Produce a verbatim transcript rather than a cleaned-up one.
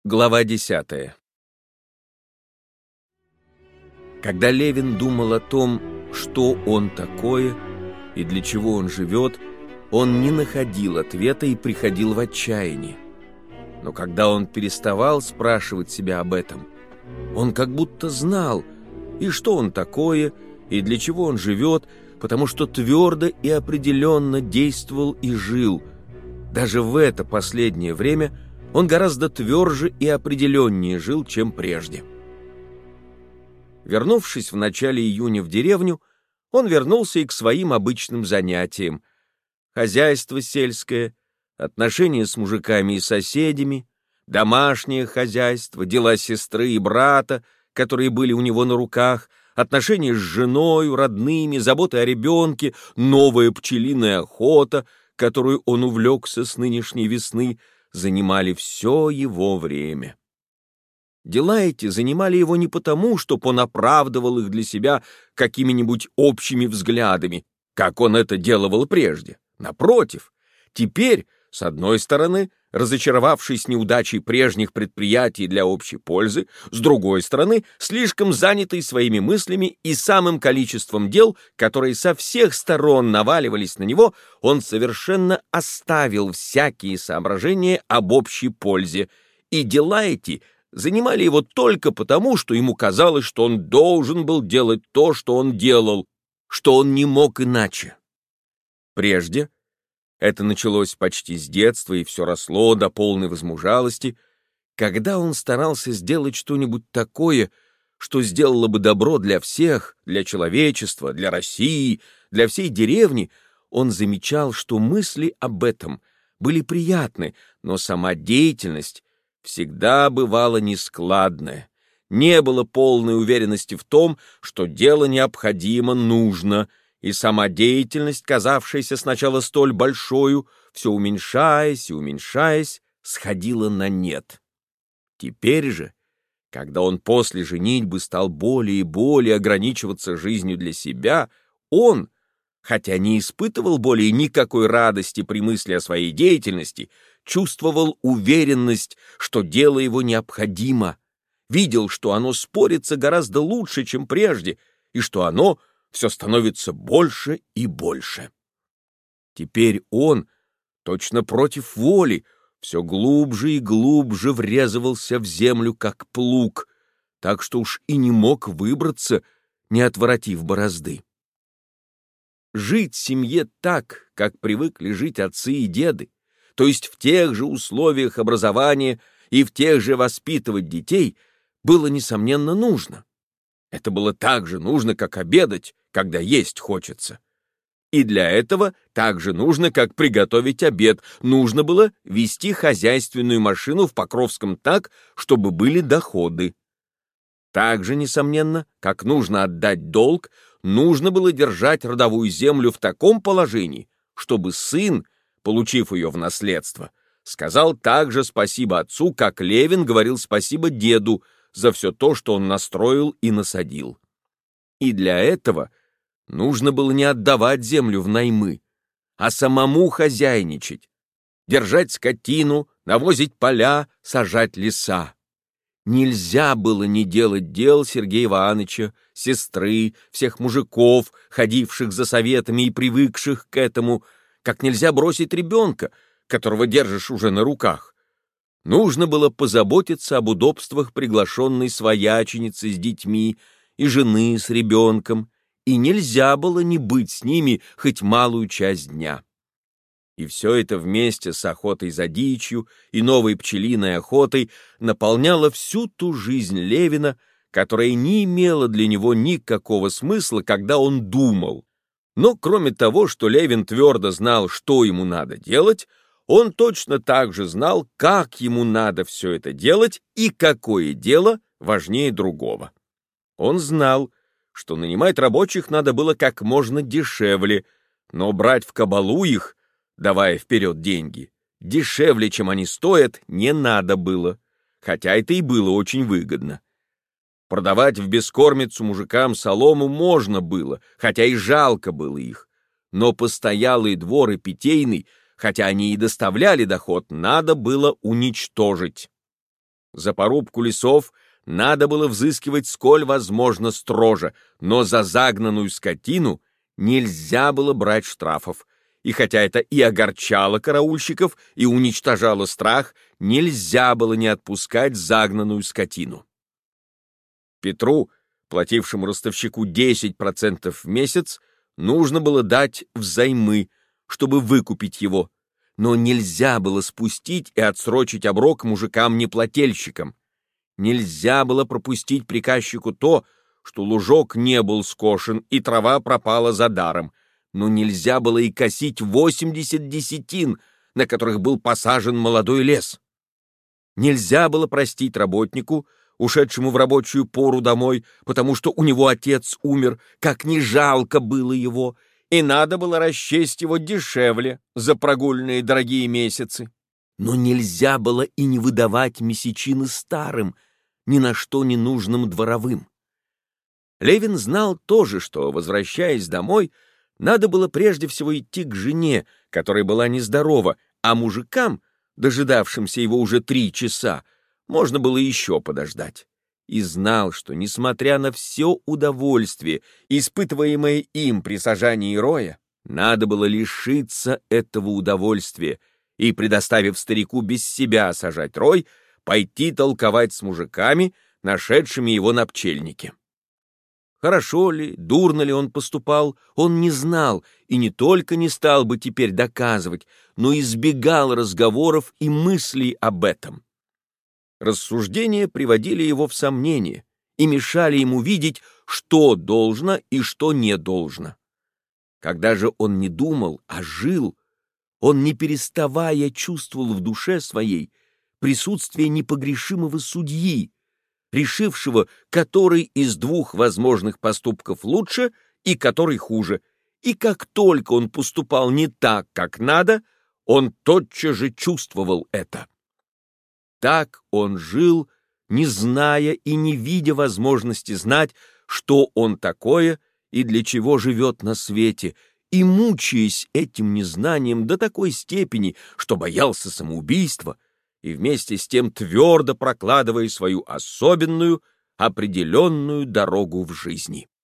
Глава десятая. Когда Левин думал о том, что он такое и для чего он живет, он не находил ответа и приходил в отчаяние. Но когда он переставал спрашивать себя об этом, он как будто знал, и что он такое, и для чего он живет, потому что твердо и определенно действовал и жил. Даже в это последнее время он гораздо тверже и определеннее жил, чем прежде. Вернувшись в начале июня в деревню, он вернулся и к своим обычным занятиям. Хозяйство сельское, отношения с мужиками и соседями, домашнее хозяйство, дела сестры и брата, которые были у него на руках, отношения с женой, родными, забота о ребенке, новая пчелиная охота, которую он увлекся с нынешней весны, занимали все его время. Дела эти занимали его не потому, чтоб он оправдывал их для себя какими-нибудь общими взглядами, как он это делал прежде. Напротив, теперь, с одной стороны, разочаровавшись неудачей прежних предприятий для общей пользы, с другой стороны, слишком занятый своими мыслями и самым количеством дел, которые со всех сторон наваливались на него, он совершенно оставил всякие соображения об общей пользе, и дела эти занимали его только потому, что ему казалось, что он должен был делать то, что он делал, что он не мог иначе. Прежде это началось почти с детства и все росло до полной возмужалости, когда он старался сделать что-нибудь такое, что сделало бы добро для всех, для человечества, для России, для всей деревни, он замечал, что мысли об этом были приятны, но сама деятельность всегда бывала нескладная. Не было полной уверенности в том, что дело необходимо, нужно, и сама деятельность, казавшаяся сначала столь большою, все уменьшаясь и уменьшаясь, сходила на нет. Теперь же, когда он после женитьбы стал более и более ограничиваться жизнью для себя, он, хотя не испытывал более никакой радости при мысли о своей деятельности, чувствовал уверенность, что дело его необходимо, видел, что оно спорится гораздо лучше, чем прежде, и что оно все становится больше и больше. Теперь он, точно против воли, все глубже и глубже врезывался в землю, как плуг, так что уж и не мог выбраться, не отворотив борозды. Жить в семье так, как привыкли жить отцы и деды, то есть в тех же условиях образования и в тех же воспитывать детей, было, несомненно, нужно. Это было так же нужно, как обедать, когда есть хочется. И для этого так же нужно, как приготовить обед, нужно было вести хозяйственную машину в Покровском так, чтобы были доходы. Так же, несомненно, как нужно отдать долг, нужно было держать родовую землю в таком положении, чтобы сын, получив ее в наследство, сказал также спасибо отцу, как Левин говорил спасибо деду за все то, что он настроил и насадил. И для этого нужно было не отдавать землю в наймы, а самому хозяйничать, держать скотину, навозить поля, сажать леса. Нельзя было не делать дел Сергея Ивановича, сестры, всех мужиков, ходивших за советами и привыкших к этому, как нельзя бросить ребенка, которого держишь уже на руках. Нужно было позаботиться об удобствах приглашенной свояченицы с детьми и жены с ребенком, и нельзя было не быть с ними хоть малую часть дня. И все это вместе с охотой за дичью и новой пчелиной охотой наполняло всю ту жизнь Левина, которая не имела для него никакого смысла, когда он думал. Но кроме того, что Левин твердо знал, что ему надо делать, он точно так же знал, как ему надо все это делать и какое дело важнее другого. Он знал, что нанимать рабочих надо было как можно дешевле, но брать в кабалу их, давая вперед деньги, дешевле, чем они стоят, не надо было, хотя это и было очень выгодно. Продавать в бескормицу мужикам солому можно было, хотя и жалко было их, но постоялый двор и питейный, хотя они и доставляли доход, надо было уничтожить. За порубку лесов надо было взыскивать сколь возможно строже, но за загнанную скотину нельзя было брать штрафов. И хотя это и огорчало караульщиков, и уничтожало страх, нельзя было не отпускать загнанную скотину. Петру, платившему ростовщику десять процентов в месяц, нужно было дать взаймы, чтобы выкупить его, но нельзя было спустить и отсрочить оброк мужикам-неплательщикам. Нельзя было пропустить приказчику то, что лужок не был скошен и трава пропала за даром, но нельзя было и косить восемьдесят десятин, на которых был посажен молодой лес. Нельзя было простить работнику, ушедшему в рабочую пору домой, потому что у него отец умер, как не жалко было его, и надо было расчесть его дешевле за прогульные дорогие месяцы. Но нельзя было и не выдавать месячины старым, ни на что не нужным дворовым. Левин знал тоже, что, возвращаясь домой, надо было прежде всего идти к жене, которая была нездорова, а мужикам, дожидавшимся его уже три часа, можно было еще подождать. И знал, что, несмотря на все удовольствие, испытываемое им при сажании роя, надо было лишиться этого удовольствия и, предоставив старику без себя сажать рой, пойти толковать с мужиками, нашедшими его на пчельнике. Хорошо ли, дурно ли он поступал, он не знал и не только не стал бы теперь доказывать, но избегал разговоров и мыслей об этом. Рассуждения приводили его в сомнение и мешали ему видеть, что должно и что не должно. Когда же он не думал, а жил, он, не переставая, чувствовал в душе своей присутствие непогрешимого судьи, решившего, который из двух возможных поступков лучше и который хуже, и как только он поступал не так, как надо, он тотчас же чувствовал это. Так он жил, не зная и не видя возможности знать, что он такое и для чего живет на свете, и мучаясь этим незнанием до такой степени, что боялся самоубийства, и вместе с тем твердо прокладывая свою особенную, определенную дорогу в жизни.